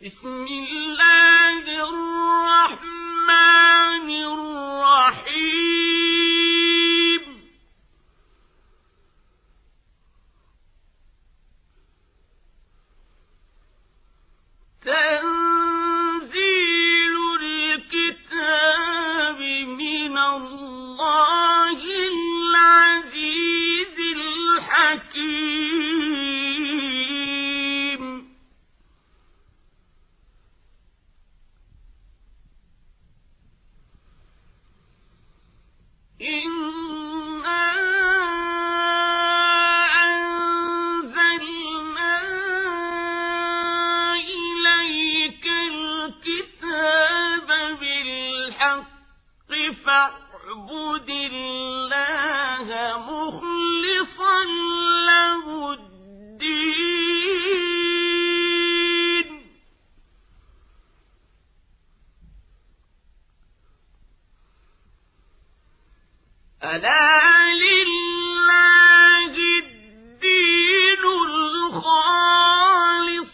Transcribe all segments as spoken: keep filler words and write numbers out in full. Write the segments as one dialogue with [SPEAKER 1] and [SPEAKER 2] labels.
[SPEAKER 1] بسم الله الرحمن الرحيم تنزيل الكتاب من الله العزيز الحكيم إنا أنزلنا إليك الكتاب بالحق فاعبد الله مخلصا له الدين ألا لله الدين الخالص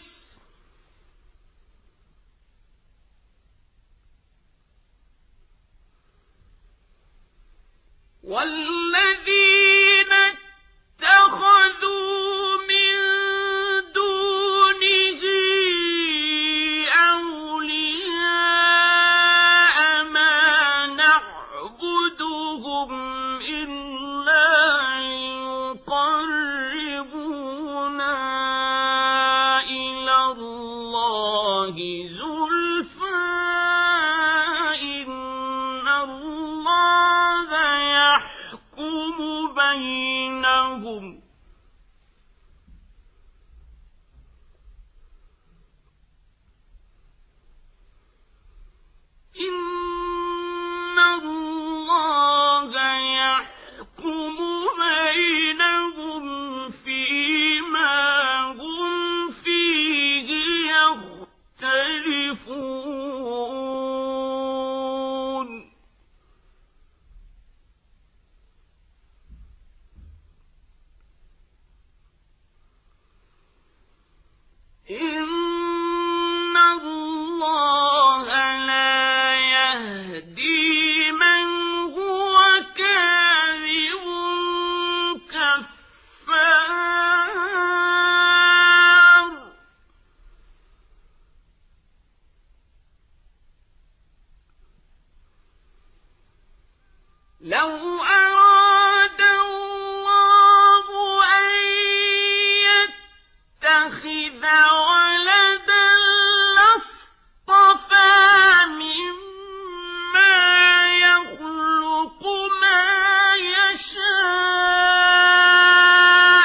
[SPEAKER 1] والذين اتخذوا من دونه أولياء ما نعبدهم إلا ليقربونا إلى الله زلفى إن الله يحكم بينهم إن الله يحكم بينهم فيما هم فيه يختلفون إن الله لا يهدي من هو كاذب كفار لو أراد الله أن يتخذ ولدا لاصطفى مما يخلق ما يشاء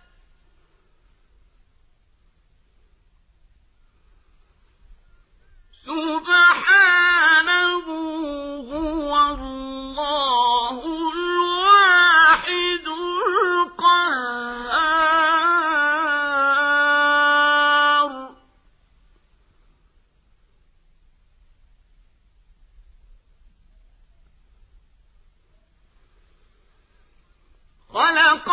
[SPEAKER 1] سبحانه هو الله الواحد القهار خلق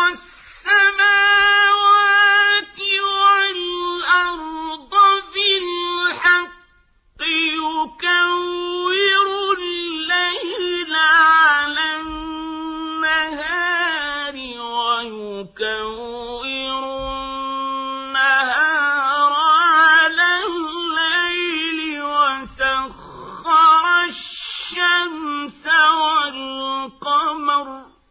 [SPEAKER 1] السماوات والأرض بالحق يكور الليل على النهار ويكور النهار على الليل وسخر الشمس والقمر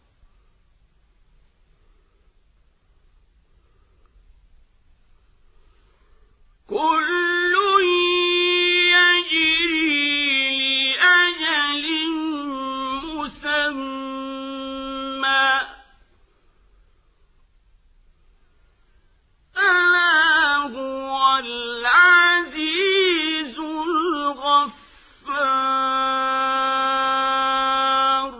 [SPEAKER 1] كل يجري لأجل مسمى ألا هو العزيز الغفار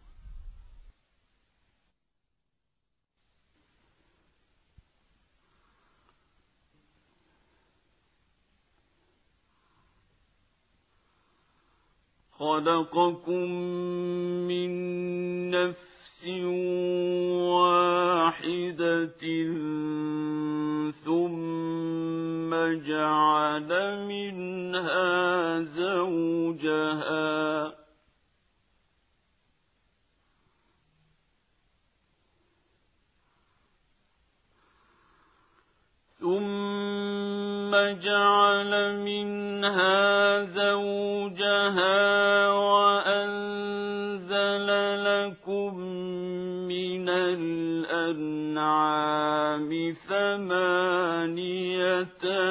[SPEAKER 1] خلقكم من نفس واحدة ثم جعل منها زوجها ثم جعل منها زوجها وأنزل لكم من الأنعام ثمانية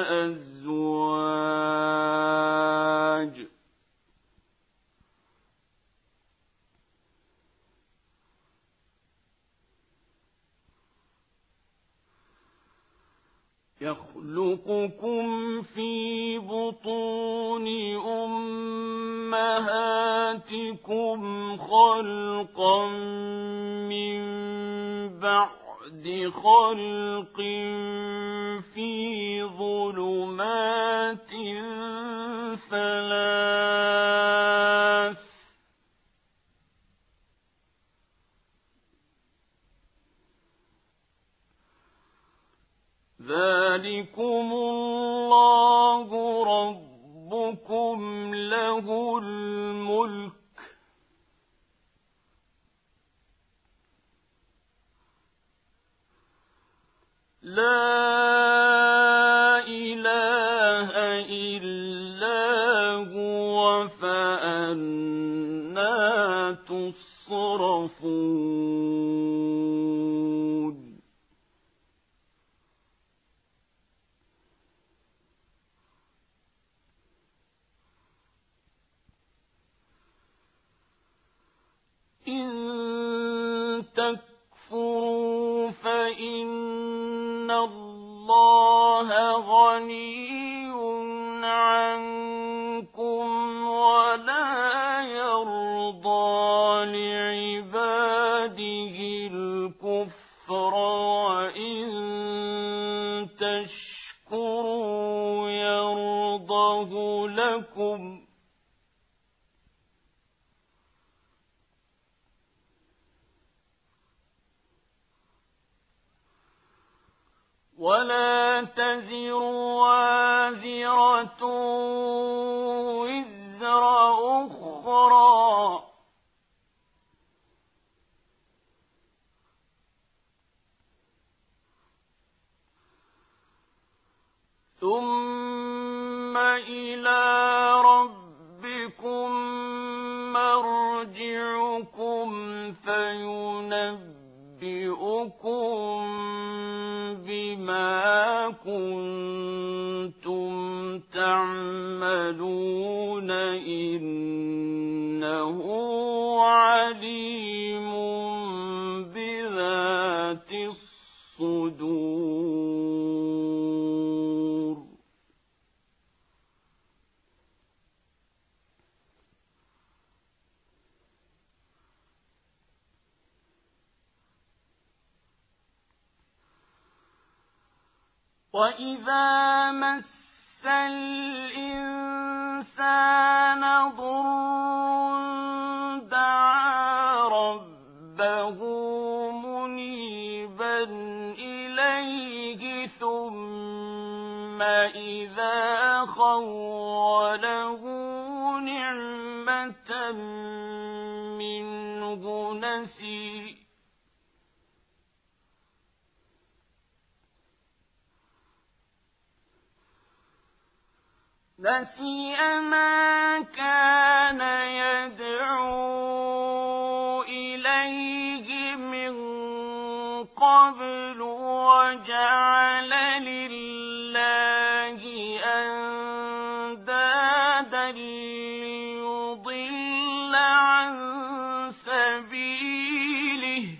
[SPEAKER 1] أزواج يخلقكم في بطون أمهاتكم خلقا من بعد خلق في ظلمات ثلاث ذلكم الله ربكم له الملك لا إله إلا هو فأنى تصرفون إن تكفروا فإن الله غني عنكم ولا يرضى لعباده الكفر وإن تشكروا يرضه لكم ولا تزر وازرة وزر أخرى ثم إلى ربكم مرجعكم فينبئكم بما كنتم تعملون إنه عليم بذات الصدور وَإِذَا مَسَّ الْإِنسَانَ ضُرٌّ دَعَا رَبَّهُ مُنِيبًا إِلَيْهِ ثُمَّ إِذَا خَوَّلَهُ نِعْمَةً مِّنْهُ نَسِيَ نسي ما كان يدعو إليه من قبل وجعل لله أندادا ليضل عن سبيله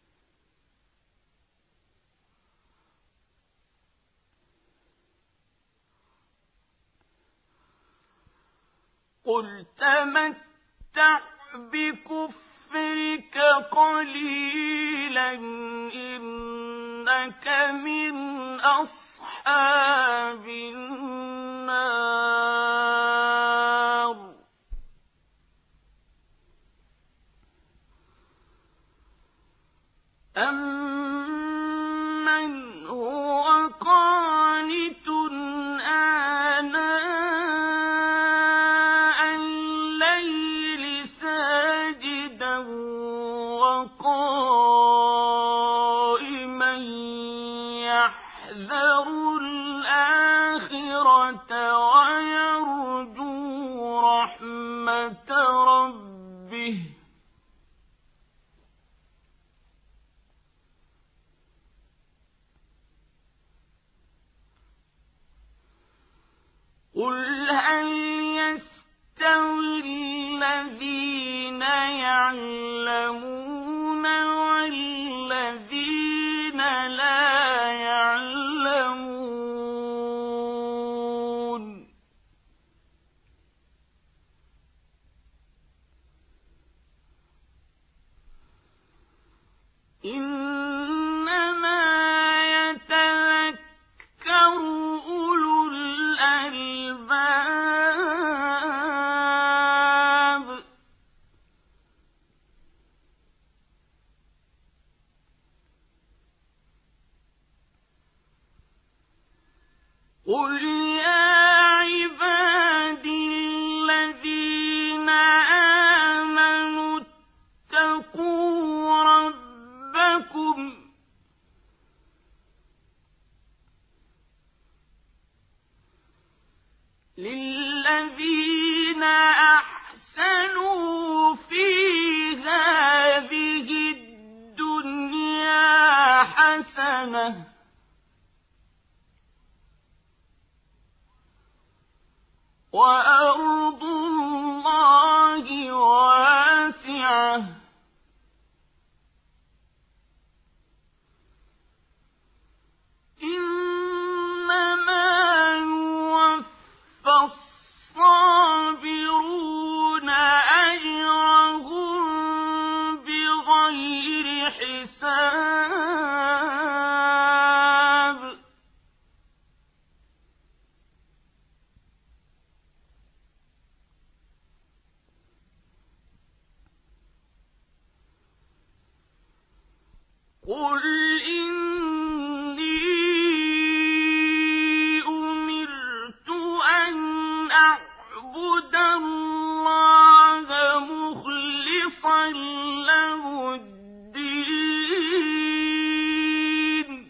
[SPEAKER 1] قل تمتع بكفرك قليلا إنك من أصحاب النار أمن هو قانت يحذروا الآخرة ويرجوا رحمة ربه قل هل يستوي الذين يعلمون والذين لا يعلمون إنما يتذكر أولو الألباب قل يا عبادي الذين آمنوا اتقوا ربكم للذين أحسنوا في هذه الدنيا حسنة وأرض الله واسعة إنما يوفى الصابرون أجرهم بغير حساب قل إني أمرت أن أعبد الله مخلصا له الدين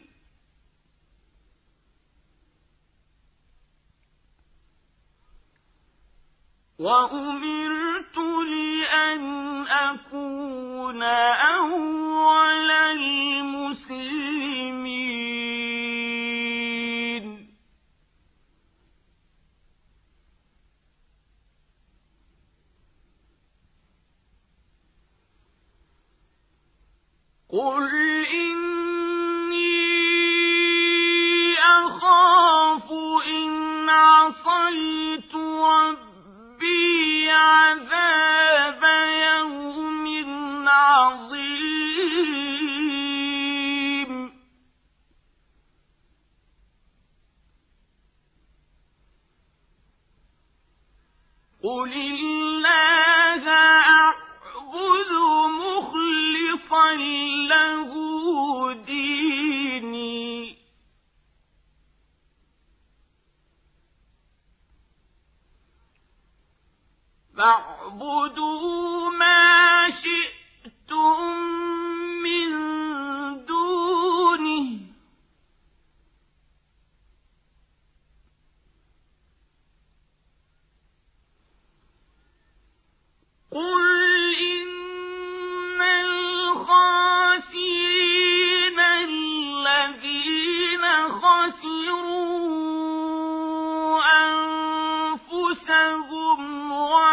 [SPEAKER 1] وأمرت لأن أكون أول المسلمين قل إني أخاف إن عصيت ربي عذاب يوم عظيم قل الله أعبد مخلصا له ديني فاعبدوا ما شئتم من دونه قل إن الخاسرين الذين خسروا أنفسهم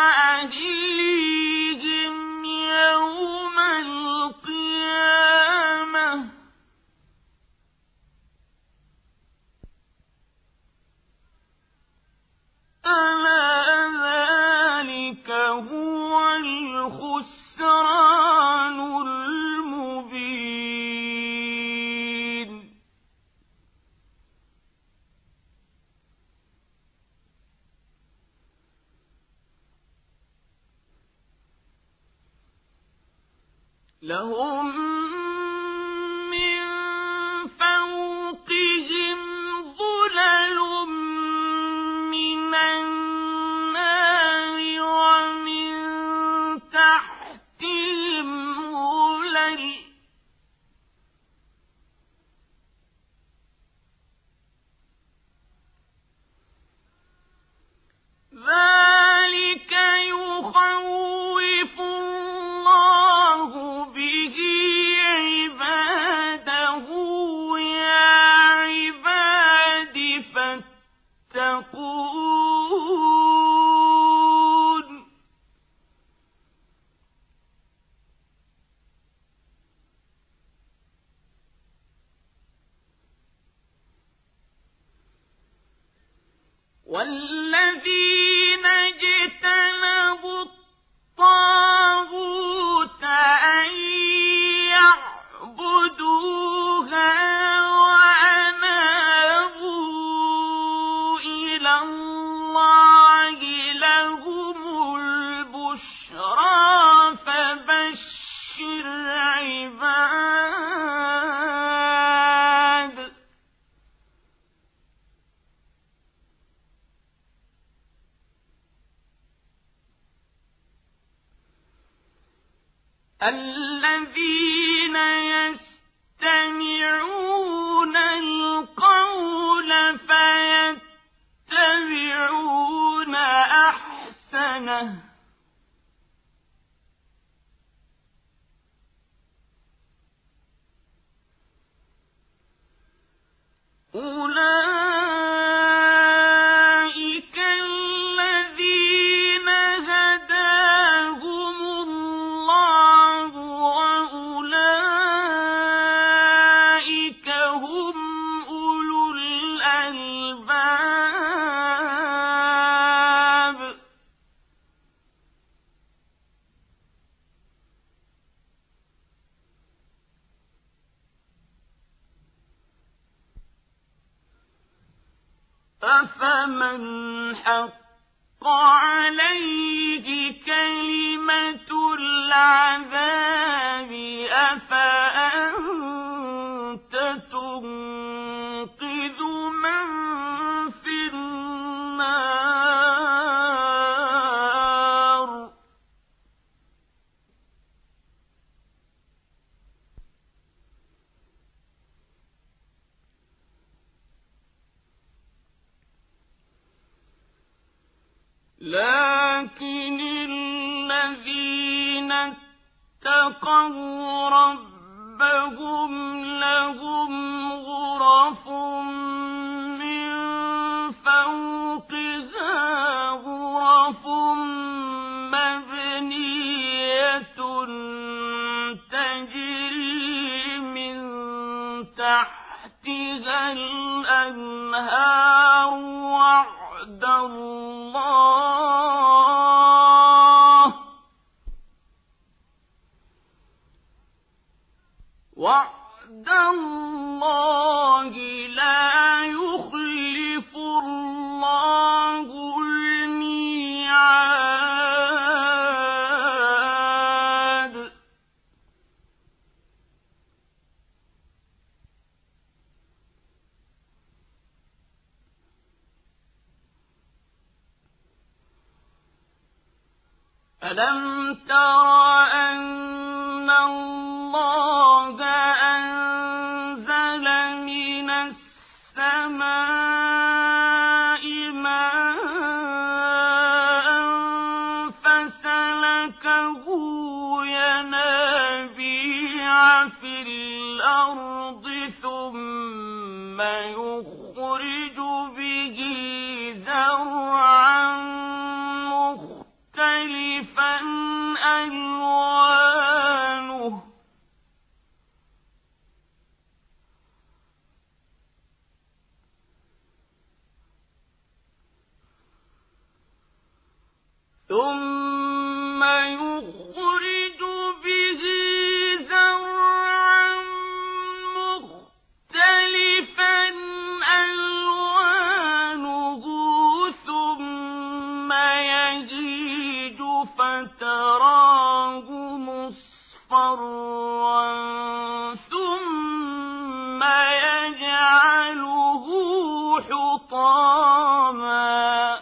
[SPEAKER 1] وأهليهم يوم القيامة ألا ذلك هو الخسران المبين لهم من فوقهم ظلل من النار ومن تحتهم ظلل والذين اجتنبوا الطاغوت أن يعبدوها وأنابوا إلى الله لهم البشرى فبشر عباد. الذين يستمعون القول فيتبعون أحسنه أولئك الذين هداهم الله وأولئك هم أولو الألباب. أفمن حق عليه كلمة العذاب أفأنت تنقذ من في النار. لكن الذين اتقوا ربهم لهم غرف من فوقها غرف مبنية تجري من تحتها الأنهار وعد الله وعد الله لا يخلف الله الميعاد. ألم تر أن الله أنزل من السماء ماء فسلكه ينابيع في الأرض ثم يخرج به زرعا مختلفا ألوانه ثم يخرج به زرعا مختلفا ألوانه ثم يهيج فتراه مصفرا ثم يجعله حطاما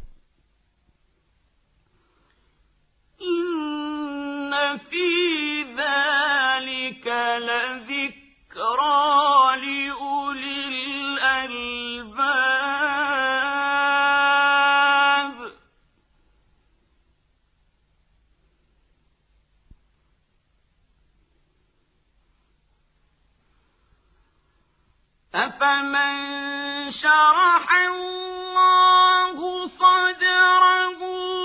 [SPEAKER 1] إن في ذلك لذكرى لأولي الألباب. أفمن شرح الله صدره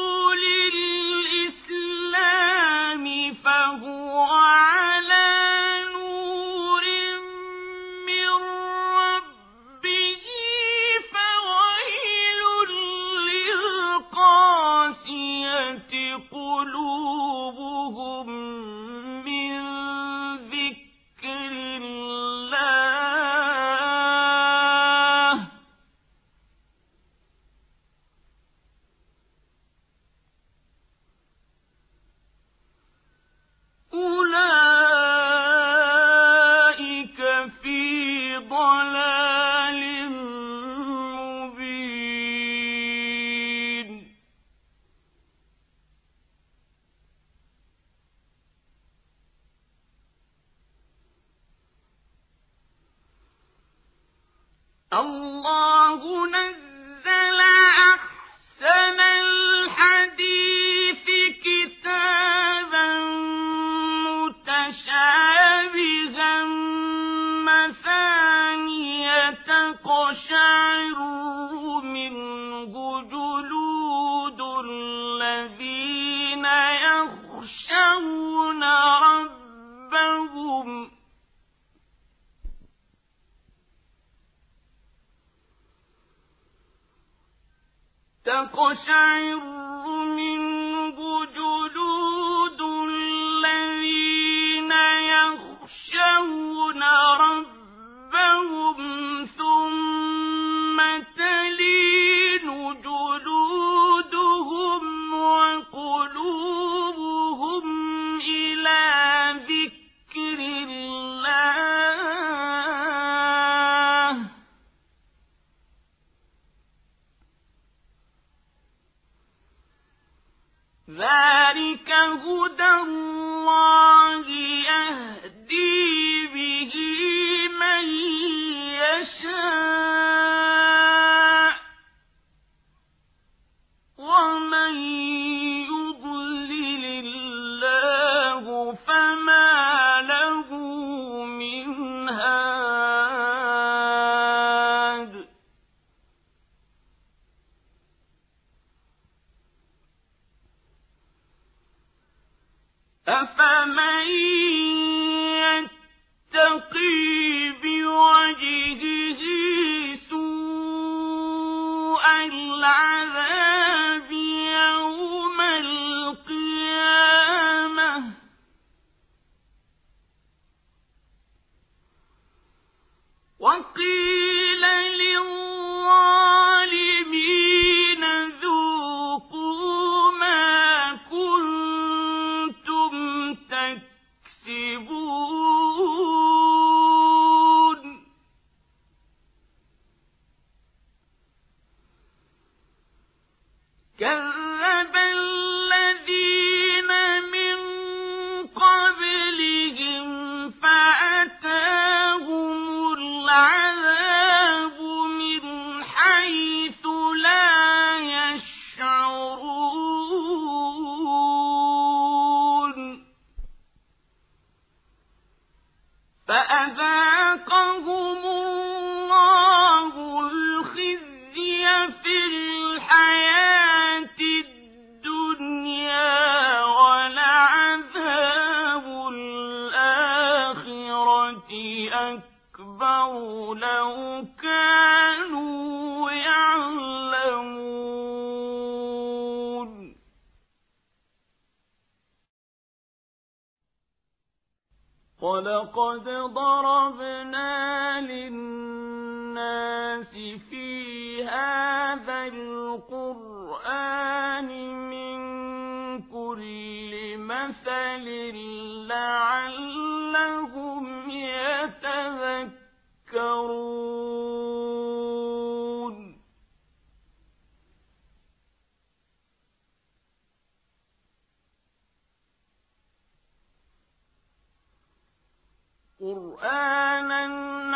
[SPEAKER 1] للإسلام فهو على نور من ربه فويل الله نزل أحسن الحديث كتابا متشابها مثانية تقشعر منه جلود الذين يخشون ربهم تقشعر منه جلود الذين يخشون ربهم ثم تلين جلودهم وقلوبهم إلى ذكر الله ذلك هدى الله يهدي به من يشاء ومن يضلل الله فما له من هاد أفمن يتقي بوجهه سوء العذاب يوم القيامة وقيل للظالمين ذوقوا ما كنتم تكسبون كذب الذين من قبلهم فأتاهم العذاب من حيث لا يشعرون فأذاقهم الله الخزي في الحياة الدنيا ولعذاب الآخرة أكبر لو كانوا يعلمون ولقد ضربنا للناس في هذا القرآن من كل مثل لعلهم يتذكرون قرآنا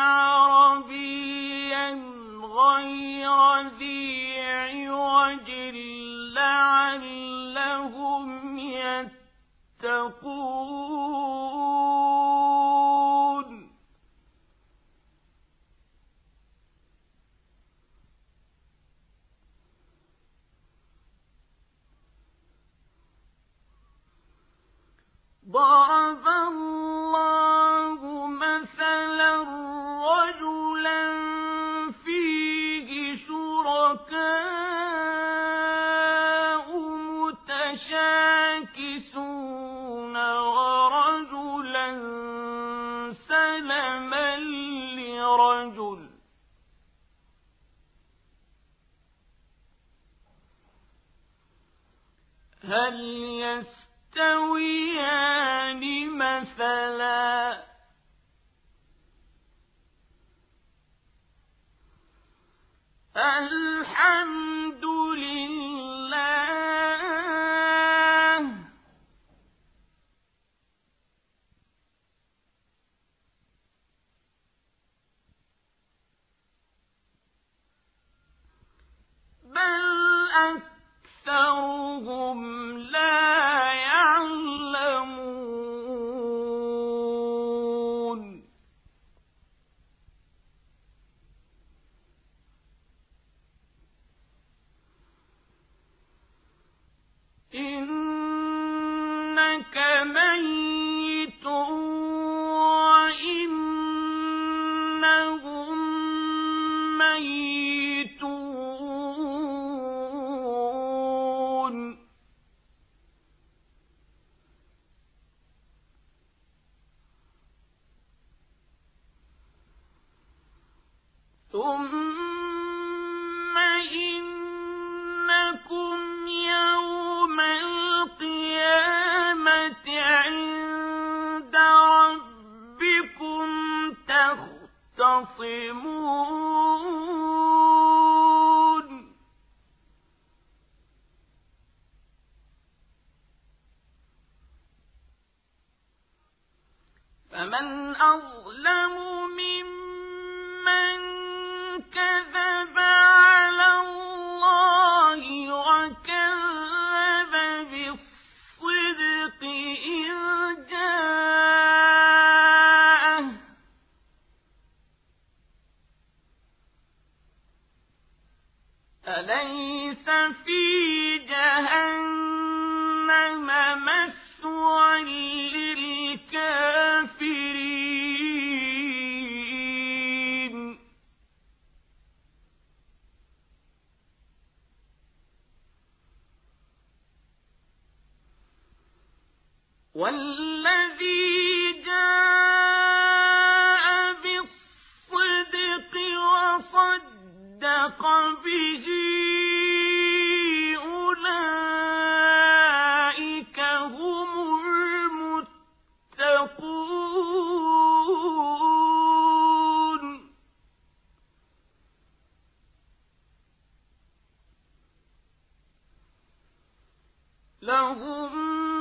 [SPEAKER 1] عربيا غير ذي عوج لعلهم يتقون ضرب الله مثلا رجلا فيه شركاء متشاكسون ورجلا سلما لرجل هل يستويان مثلا الحمد لله أكثرهم لا يعلمون إنك ميت وإنهم ميتون ثم إنكم يوم القيامة عند ربكم تختصمون فمن أظلم ممن كذب على الله وكذب بالصدق إذ جاءه أليس في جهنم مثوى للكافرين والذي جاء بالصدق وصدق به أولئك هم المتقون لهم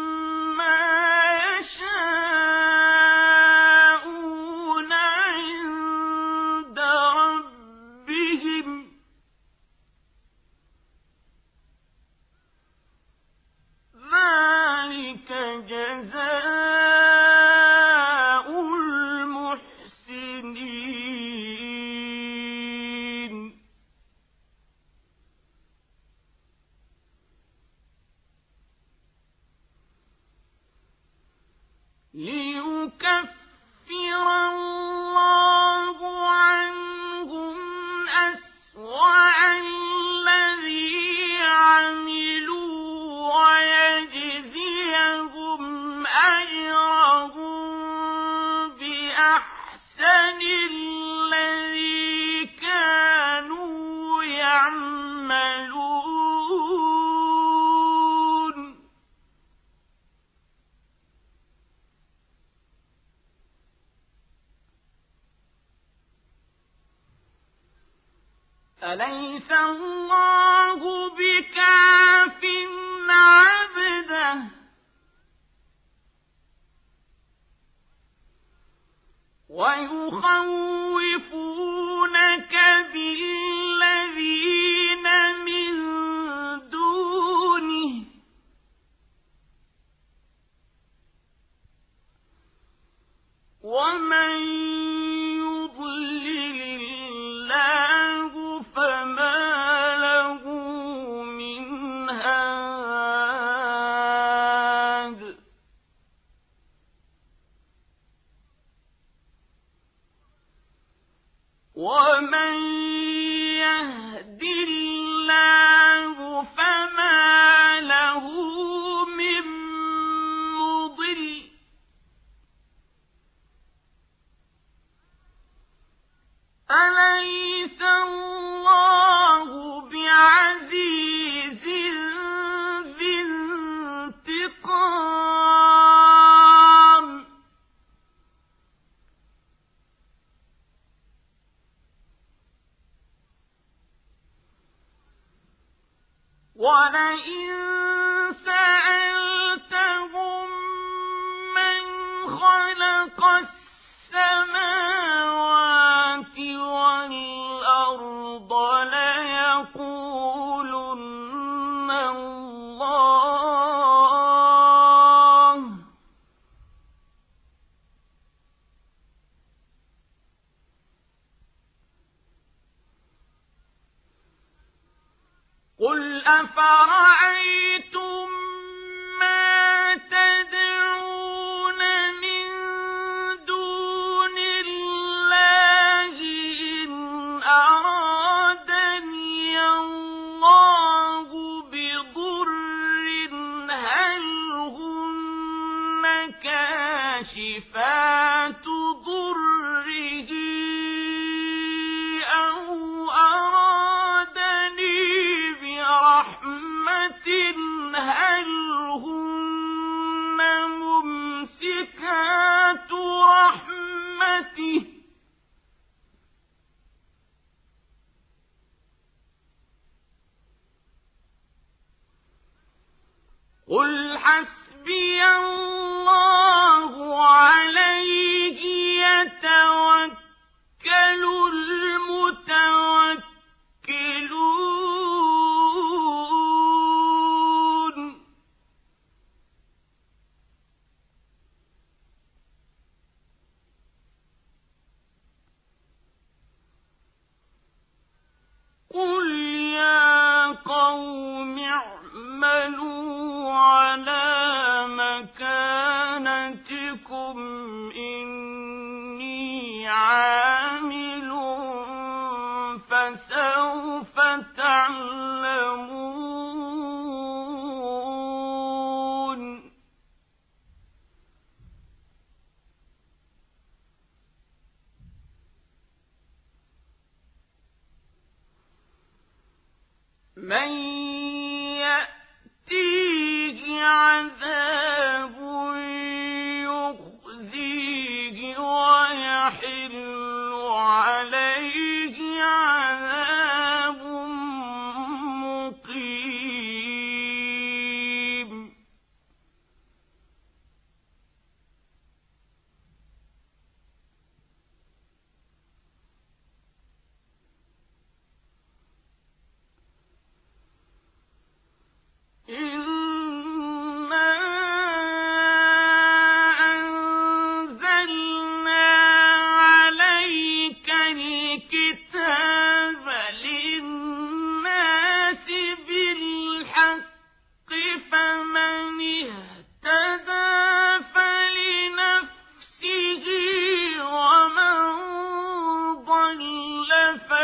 [SPEAKER 1] ليكفر الله عنهم أسوأ الذي عملوا ويجزيهم أجرهم بأحسن الذي كانوا يعملون أليس الله بكاف عبده ويخوفونك بالذين من دونه ومن يضلل الله فما له من هاد ومن يهد الله فما له من مضل أليس الله بعزيز ذي انتقام ولئن سألتهم من خلق السماوات والأرض ليقولن أفرأيتم ما تدعون من دون الله إن أرادني الله بضر هل هن كاشفات ضره أو أرادني برحمة هل هن ممسكات رحمته قل حسبي الله عليه يتوكل المتوكلون قل يا قوم اعملوا على مكانتكم إني عامل فسوف تعلمون من يأتيه عذاب يخزيه ويحل عليه عذاب مقيم إنا أنزلنا عليك الكتاب للناس بالحق فمن اهتدى فلنفسه ومن ضل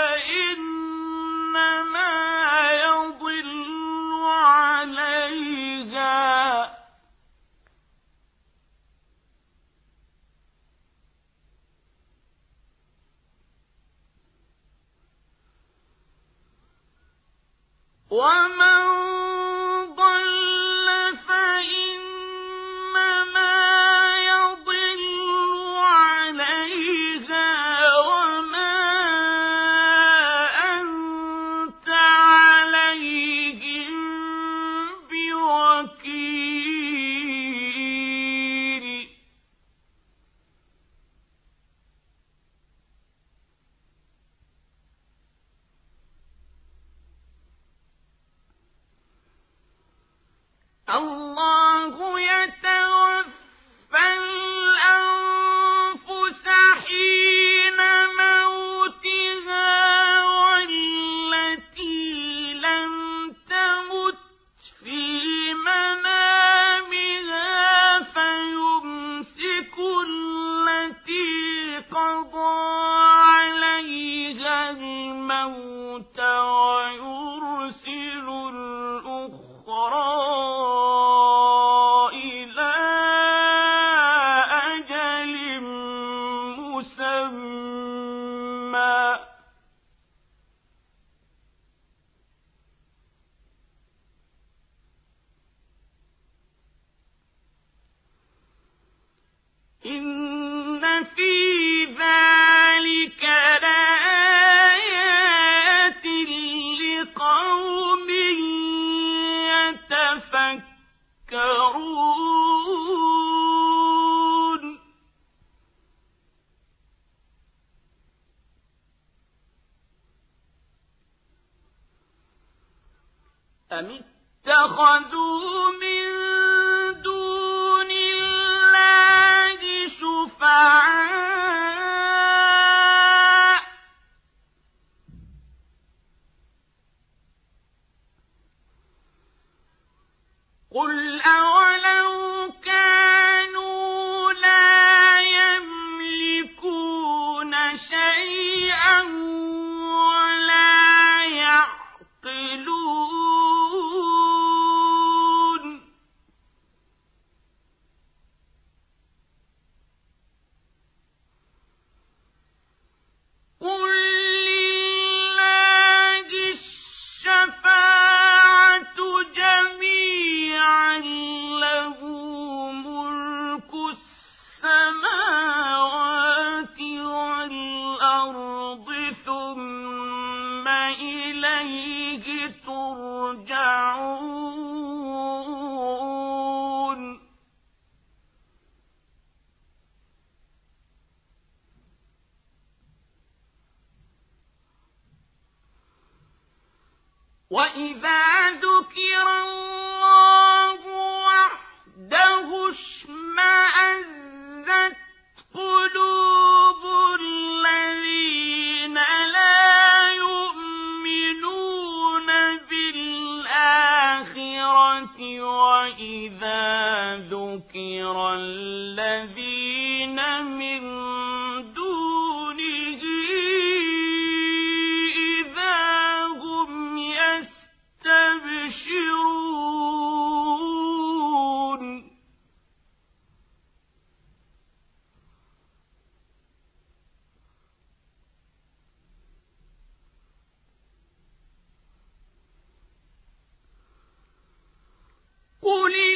[SPEAKER 1] فإنما يضل عليها ومن ضل فإنما يضل عليها وما أنت عليهم بوكيل الله يتوفى الأنفس حين موتها والتي لم تمت في منامها فيمسك التي قضى عليها الموت ويرسل الأخرى إن في ذلك لآيات لقوم يتفكرون أم اتخذوا من دون الله شفعاء قل أولو كانوا لا يملكون شيئا ولا يعقلون قل لله الشفاعة جميعا له ملك السماوات والأرض ثم إليه ترجعون وإذا ذكر الله وحده اشمأزت قلوب الذين لا يؤمنون بالآخرة وإذا ذكر الذين من دونه إذا هم يستبشرون قل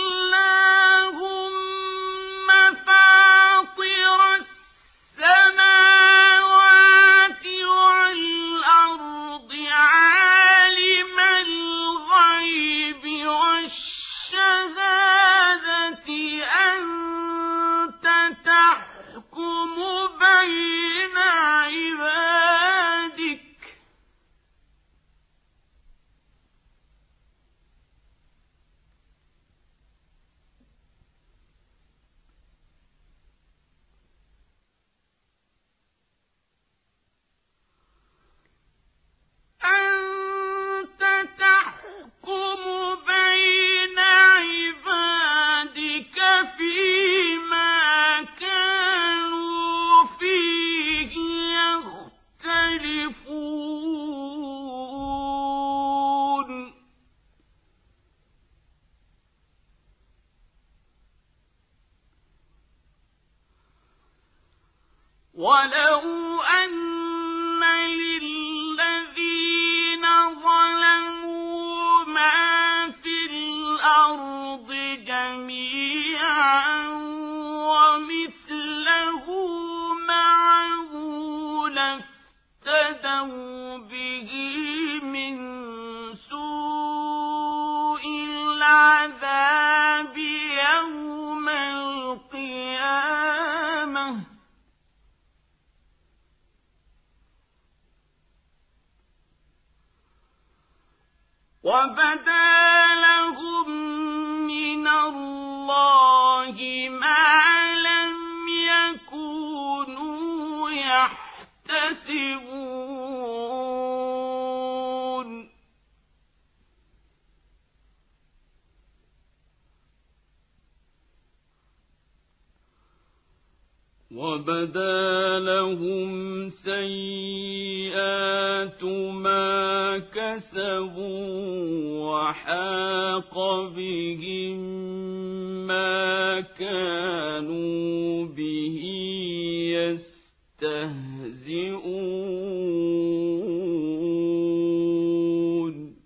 [SPEAKER 1] اللهم فاطر السماوات والأرض عالم الغيب والشهادة أنت تحكم بين عبادك أنت تحكم بين عبادك فيما كانوا فيه يختلفون ولو أن للذين ظلموا ما في الأرض جميعا ومثله معه لافتدوا به من سوء العذاب يوم القيامة وبدا لهم من الله ما لم يكونوا يحتسبون وبدا لهم سيئات ما كسبوا وحاق بهم ما كانوا به يستهزئون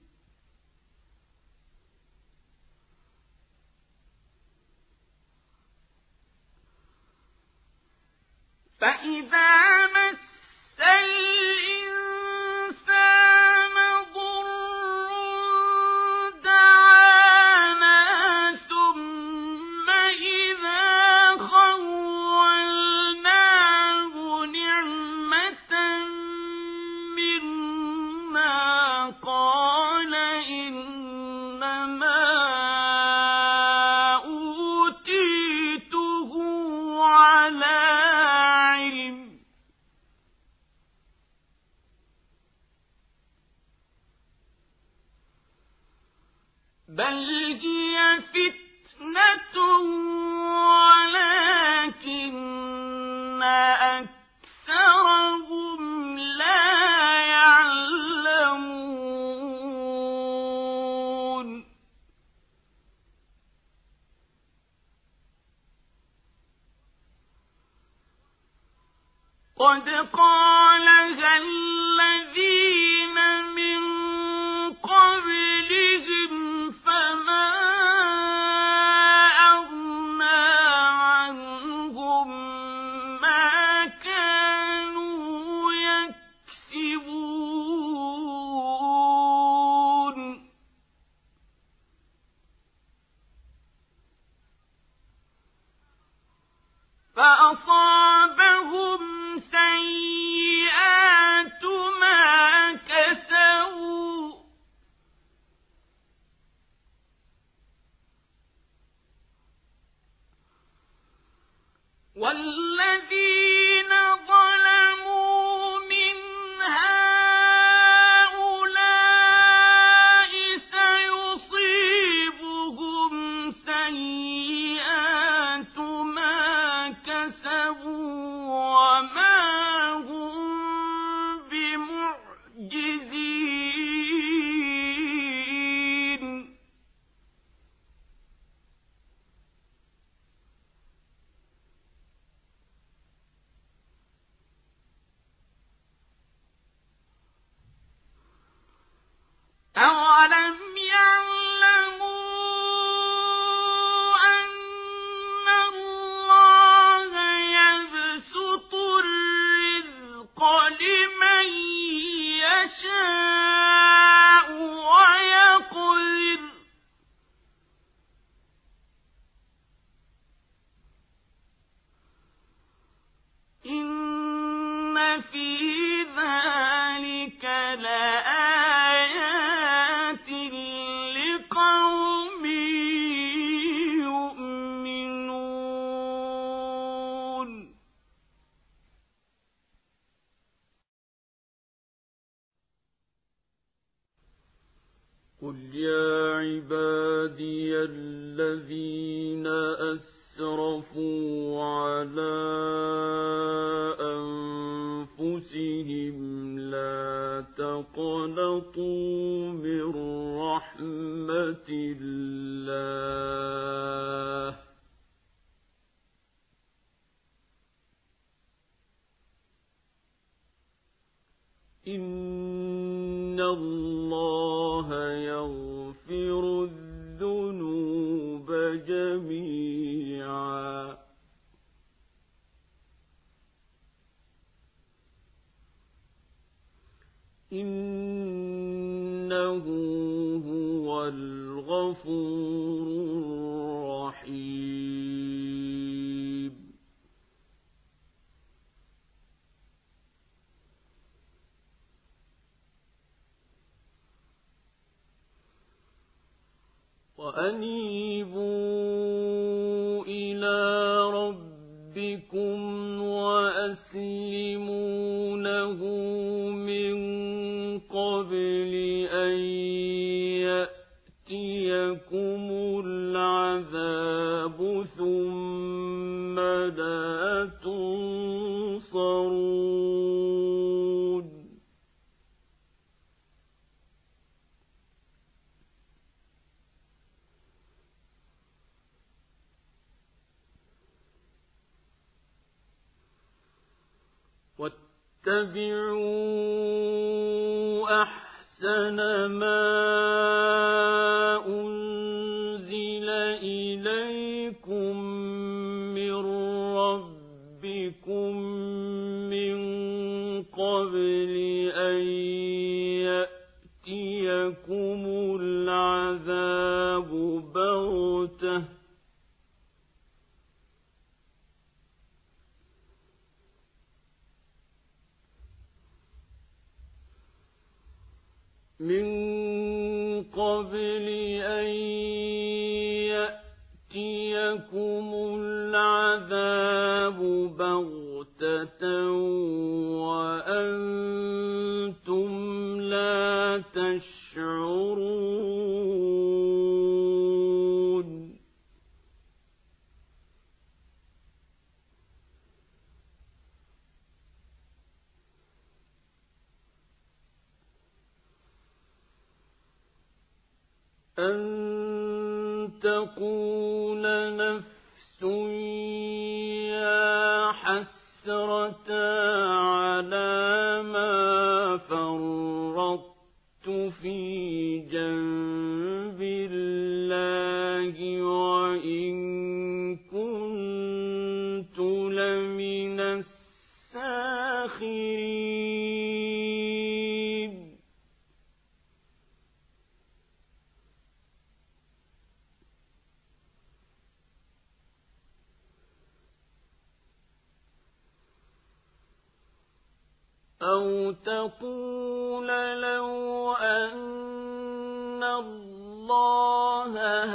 [SPEAKER 1] فإذا مس الإنسان ضر دعانا ثم إذا خولناه نعمة بل هي فتنة ولكن أكثرهم لا يعلمون قد قالها الذين من قبلهم فما أغنى عنهم ما كانوا يكسبون فأصابهم سيئات ما كسبوا والذين ظلموا من هؤلاء سيصيبهم سيئات ما كسبوا وما هم بمعجزين أولم يعلموا أن الله يبسط الرزق لمن يشاء ويقدر إن في ذلك لآيات لقوم يؤمنون قل يا عبادي الذين أسرفوا على أنفسهم لا تقنطوا من رحمة الله إن الله يغفر الذنوب جميعا إنه هو الغفور الرحيم وأنيبوا إلى ربكم وأسلموا له من قبل أن يأتيكم العذاب ثم لا تنصرون واتبعوا أحسن ما أنزل إليكم من ربكم من قبل أن يأتيكم العذاب بغتة من قبل أن يأتيكم العذاب بغتة وأنتم لا تشعرون أن تقول نفس يا حسرة على ما فرطت في جنب الله وإن كنت لمن الساخرين أو تقول لو أن الله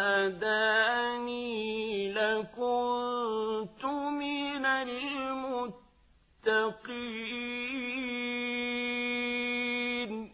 [SPEAKER 1] هداني لكنت من المتقين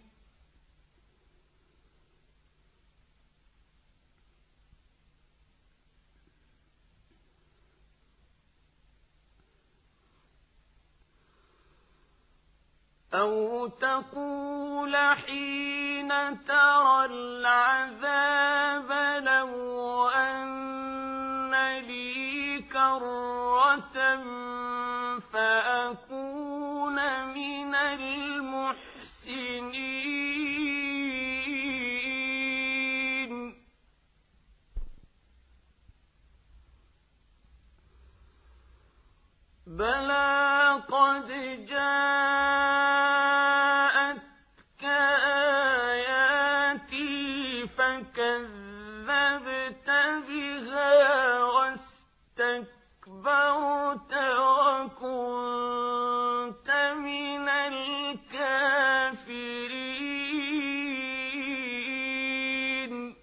[SPEAKER 1] أو تقول حين ترى العذاب لو أن لي كرة فأكون من المحسنين بلى قد جاءتك آياتي فكذبت بها واستكبرت وكنت من الكافرين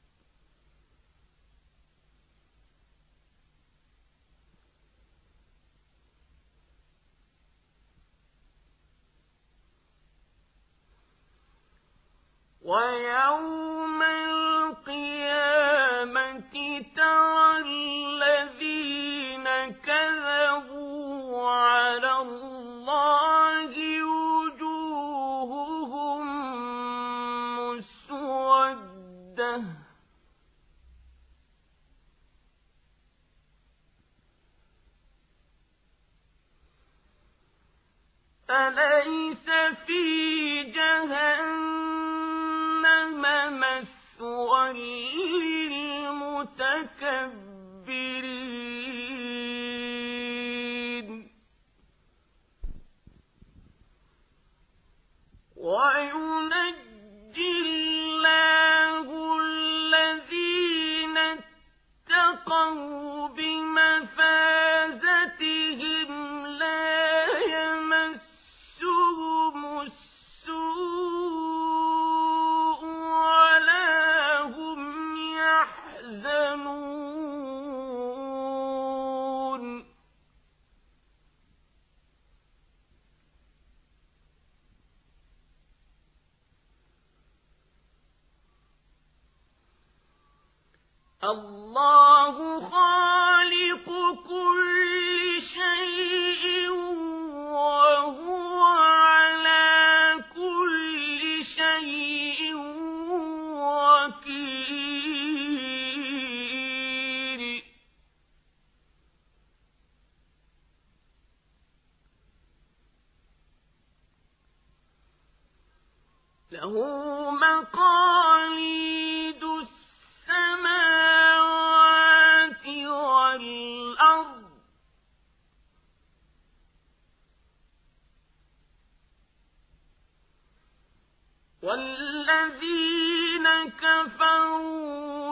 [SPEAKER 1] ويوم القيامة ترى الذين كذبوا على الله وجوههم مسودة أليس في جهنم مثوى للمتكبرين وينجي الله الذين اتقوا بمفازتهم لا يمسهم السوء ولا هم يحزنون الله خالق كل شيء وهو على كل شيء وكيل له مقاليد السماوات والأرض والذين كفروا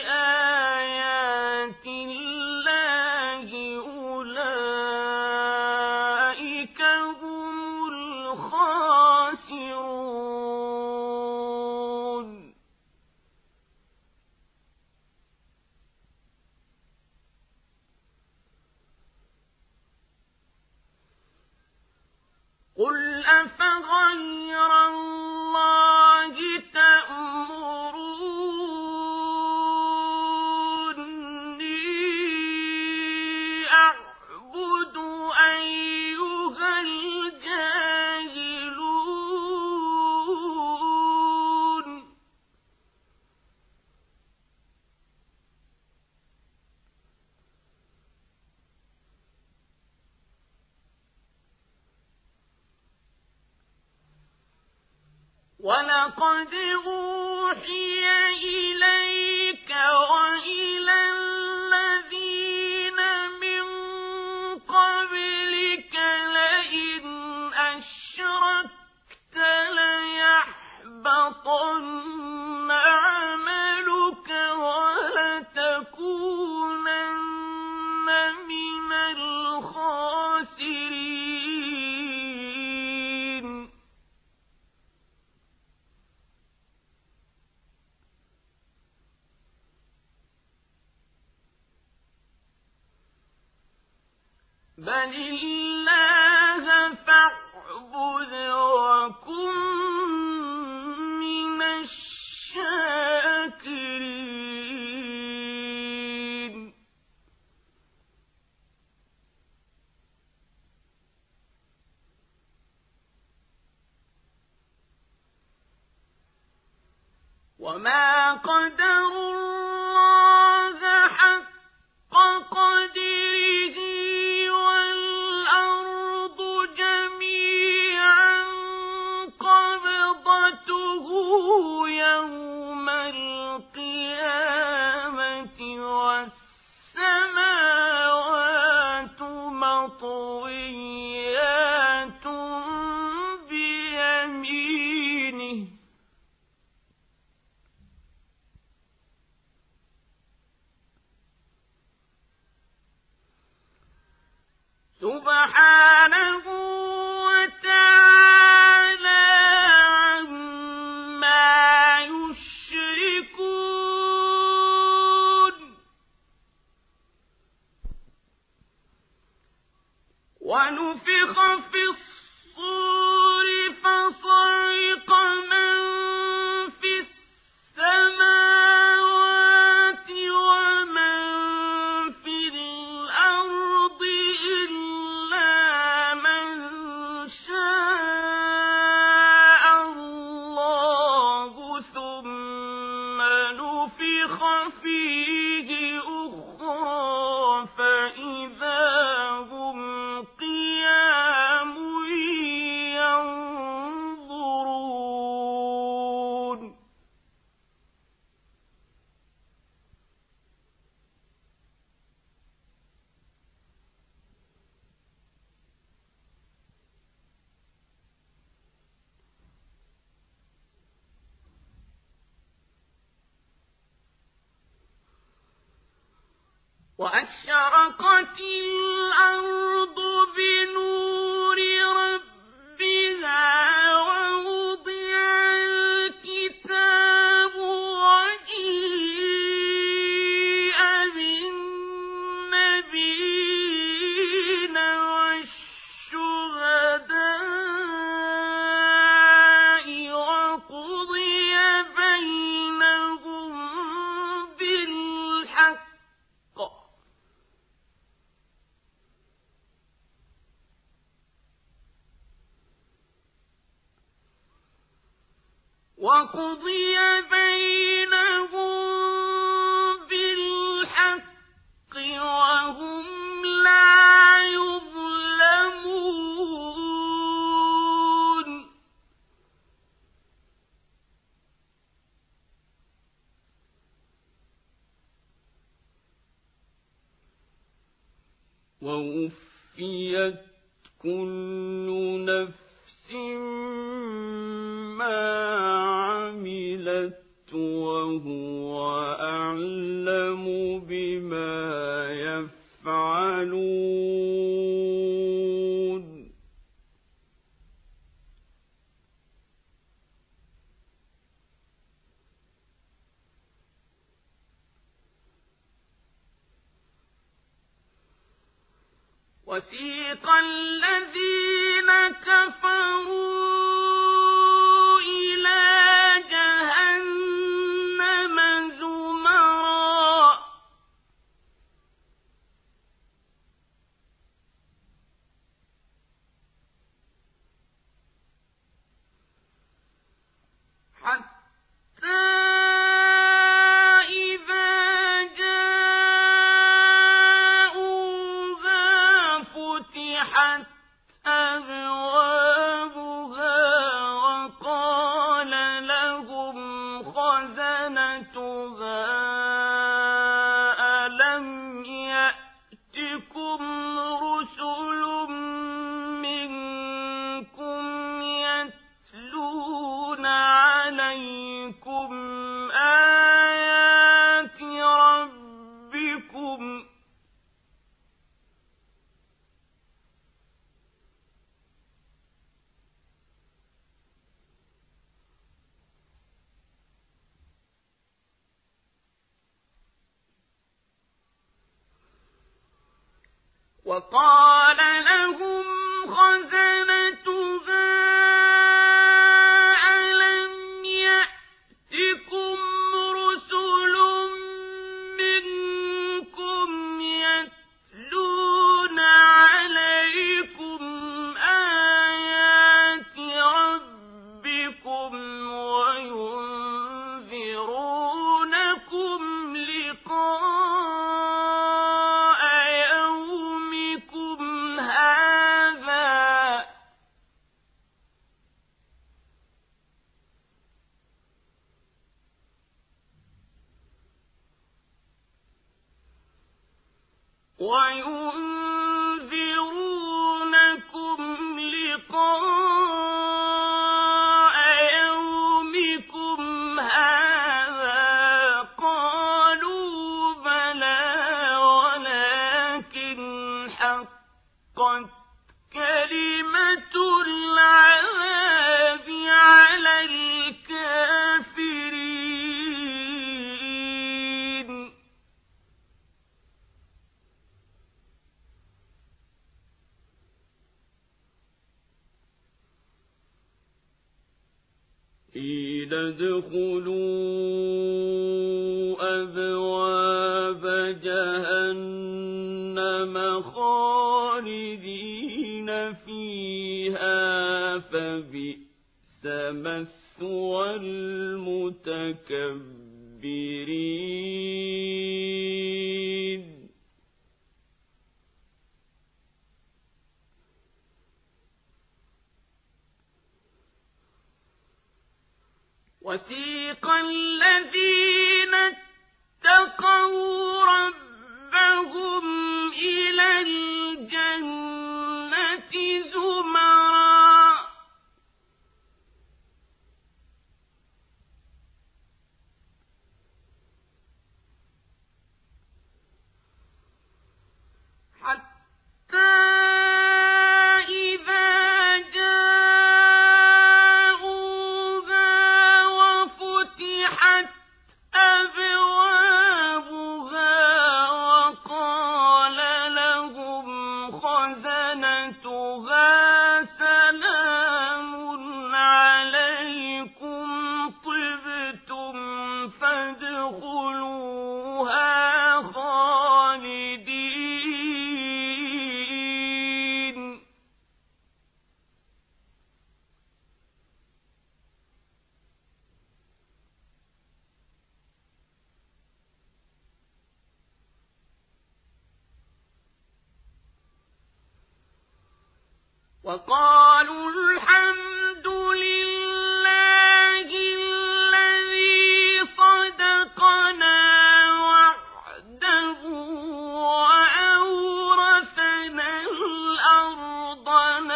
[SPEAKER 1] بآيات الله أولئك هم الخاسرون قل أفغير الله تأمروني ولقد أوحي إليك وإلى الذين من قبلك لئن أشركت ليحبطن عملك ولتكونن من الخاسرين بل الله فاعبد وكن من الشاكرين وما قدروا الله حق قدره والأرض جميعا قبضته يوم القيامة والسماوات مطويات بيمينه سبحانه وتعالى عما يشركون ونفخ في الصور فصعق من في السماوات ومن في الأرض إلا من شاء الله ثم نفخ فيه أخرى فإذا هم قيام ينظرون وأشرقت الأرض بنور ربها ووضع الكتاب وجيء بالنبيين والشهداء وقضي بينهم بالحق وقضي بينهم بالحق وهم لا يظلمون ووفيت كل نفس ما عملت وهو أعلم بما يفعلون وسيق الذين كفروا إلى جهنم زمرا حتى أبوابها ألم يأتكم رسل منكم يتلون عليكم آيات ربكم وقال لهم خزنتها ألم يأتكم رسل منكم يتلون عليكم آيات ربكم وينذرونكم لقاء يومكم هذا وينذرونكم لقاء يومكم هذا قالوا بلى ولكن حقت كلمة العذاب على الكافرين قيل ادخلوا أبواب جهنم خالدين فيها فبئس مثوى المتكبرين وسيق الذين اتقوا ربهم إلى الجنة زمرا حتى وقالوا الحمد لله الذي صدقنا وعده وأورثنا الأرض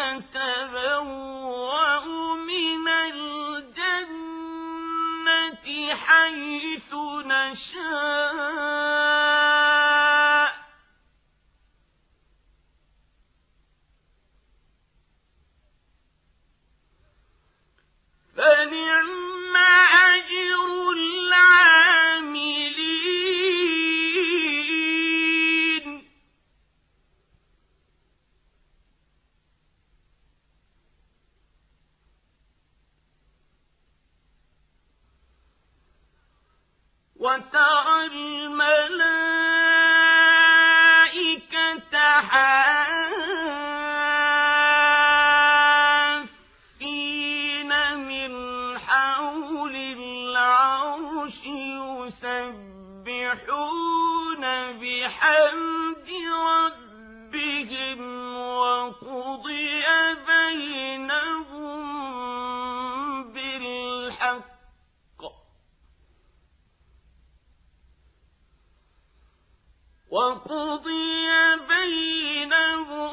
[SPEAKER 1] نتبوأ من الجنة حيث نشاء فنعم أجر العاملين وترى الملائكة حافين من حول العرش يسبحون بحمد ربهم وقضي بينهم بالحق وقضي بينهم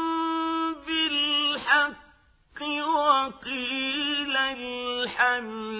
[SPEAKER 1] بالحق وقيل الحمد